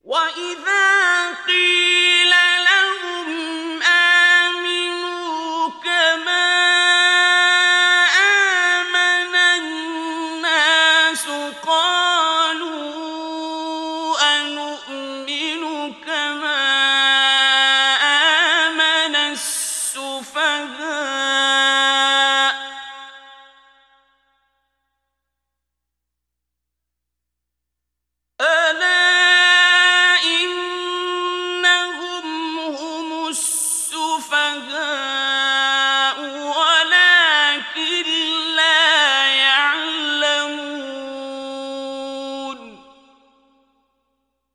وَإِذَا قِيلَ لَهُمْ آمِنُوا كَمَا آمَنَ النَّاسُ قَالُوا أَنُؤْمِنُ كَمَا آمَنَ السُّفَهَاءُ أَلَا إِنَّهُمْ هُمُ السُّفَهَاءُ